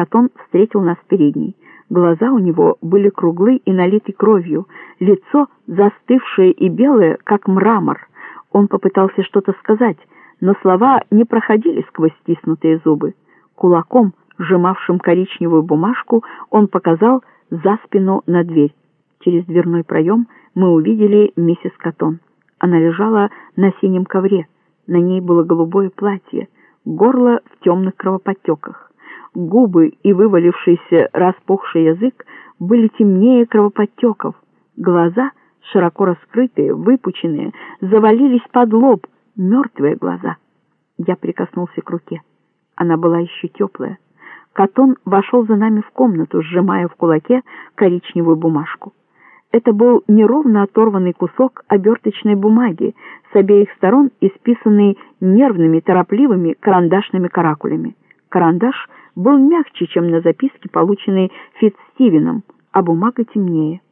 Катон встретил нас в передней. Глаза у него были круглы и налиты кровью, лицо застывшее и белое, как мрамор. Он попытался что-то сказать, но слова не проходили сквозь стиснутые зубы. Кулаком, сжимавшим коричневую бумажку, он показал за спину на дверь. Через дверной проем мы увидели миссис Катон. Она лежала на синем ковре. На ней было голубое платье, горло в темных кровоподтеках. Губы и вывалившийся распухший язык были темнее кровоподтеков. Глаза, широко раскрытые, выпученные, завалились под лоб, мертвые глаза. Я прикоснулся к руке. Она была еще теплая. Катон вошел за нами в комнату, сжимая в кулаке коричневую бумажку. Это был неровно оторванный кусок оберточной бумаги, с обеих сторон исписанный нервными, торопливыми карандашными каракулями. Карандаш был мягче, чем на записке, полученной Фитцстивеном, а бумага темнее.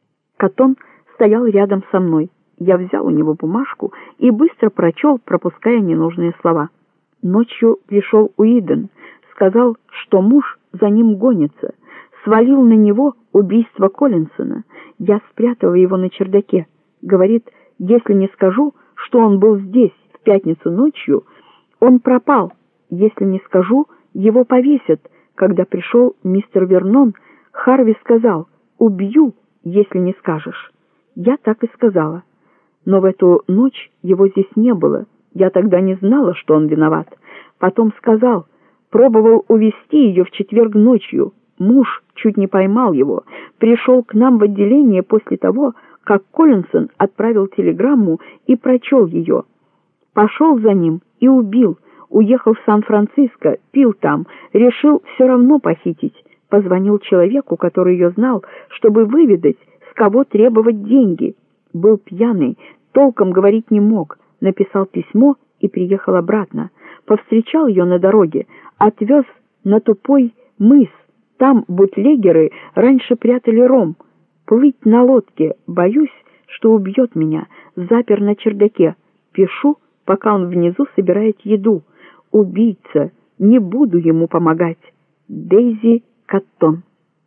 Катон стоял рядом со мной. Я взял у него бумажку и быстро прочел, пропуская ненужные слова. Ночью пришел Уидон, сказал, что муж за ним гонится, свалил на него убийство Коллинсона. Я спрятала его на чердаке. Говорит, если не скажу, что он был здесь в пятницу ночью, он пропал. Если не скажу, его повесят. Когда пришел мистер Вернон, Харви сказал, убью, если не скажешь. Я так и сказала. Но в эту ночь его здесь не было. Я тогда не знала, что он виноват. Потом сказал, пробовал увезти ее в четверг ночью. Муж чуть не поймал его. Пришел к нам в отделение после того, как Коллинсон отправил телеграмму и прочел ее. Пошел за ним и убил. Уехал в Сан-Франциско, пил там, решил все равно похитить. Позвонил человеку, который ее знал, чтобы выведать, с кого требовать деньги. Был пьяный, толком говорить не мог. Написал письмо и приехал обратно. Повстречал ее на дороге, отвез на Тупой мыс. Там бутлегеры раньше прятали ром. Плыть на лодке, боюсь, что убьет меня. Запер на чердаке. Пишу, пока он внизу собирает еду. Убийца, не буду ему помогать. Дейзи Каттон.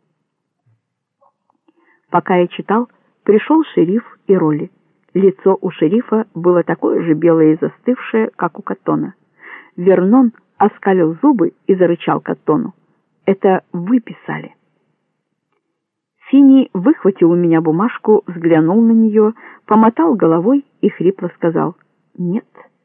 Пока я читал, пришел шериф и Ролли. Лицо у шерифа было такое же белое и застывшее, как у Каттона. Вернон оскалил зубы и зарычал Каттону. Это вы писали. Финни выхватил у меня бумажку, взглянул на нее, помотал головой и хрипло сказал: «Нет,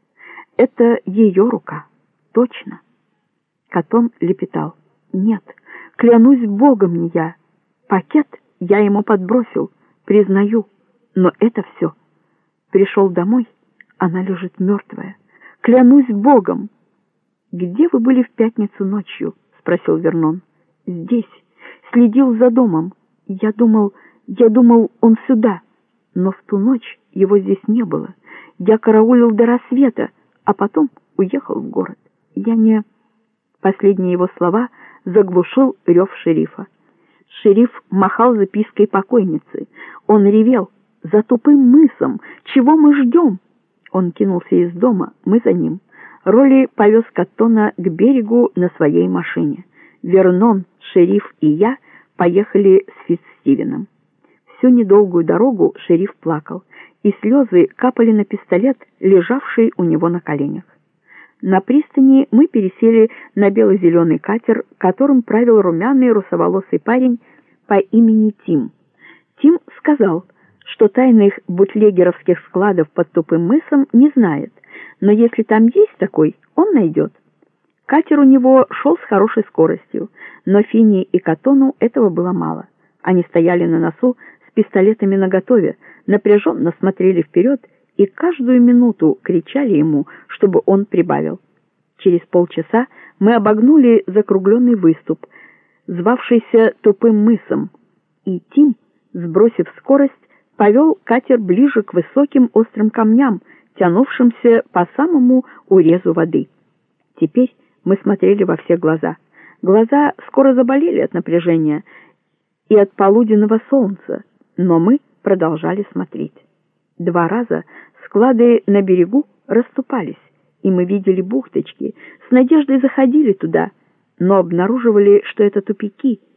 это ее рука. Точно». Каттон лепетал: «Нет, клянусь Богом, не я. Пакет я ему подбросил, признаю, но это все. Пришел домой, она лежит мертвая. Клянусь Богом». «Где вы были в пятницу ночью?» — спросил Вернон. «Здесь. Следил за домом. Я думал, он сюда. Но в ту ночь его здесь не было. Я караулил до рассвета, а потом уехал в город. Я не...» Последние его слова заглушил рев шерифа. Шериф махал запиской покойницы. Он ревел: «За Тупым мысом! Чего мы ждем?» Он кинулся из дома, мы за ним. Ролли повез Каттона к берегу на своей машине. Вернон, шериф и я поехали с Фитцстивеном. Всю недолгую дорогу шериф плакал, и слезы капали на пистолет, лежавший у него на коленях. На пристани мы пересели на бело-зеленый катер, которым правил румяный русоволосый парень по имени Тим. Тим сказал, что тайных бутлегеровских складов под Тупым мысом не знает, но если там есть такой, он найдет. Катер у него шел с хорошей скоростью, но Финни и Каттону этого было мало. Они стояли на носу с пистолетами наготове, напряженно смотрели вперед и каждую минуту кричали ему, чтобы он прибавил. Через полчаса мы обогнули закругленный выступ, звавшийся Тупым мысом, и Тим, сбросив скорость, повел катер ближе к высоким острым камням, тянувшимся по самому урезу воды. Теперь мы смотрели во все глаза. Глаза скоро заболели от напряжения и от полуденного солнца, но мы продолжали смотреть. 2 раза склады на берегу расступались, и мы видели бухточки, с надеждой заходили туда, но обнаруживали, что это тупики,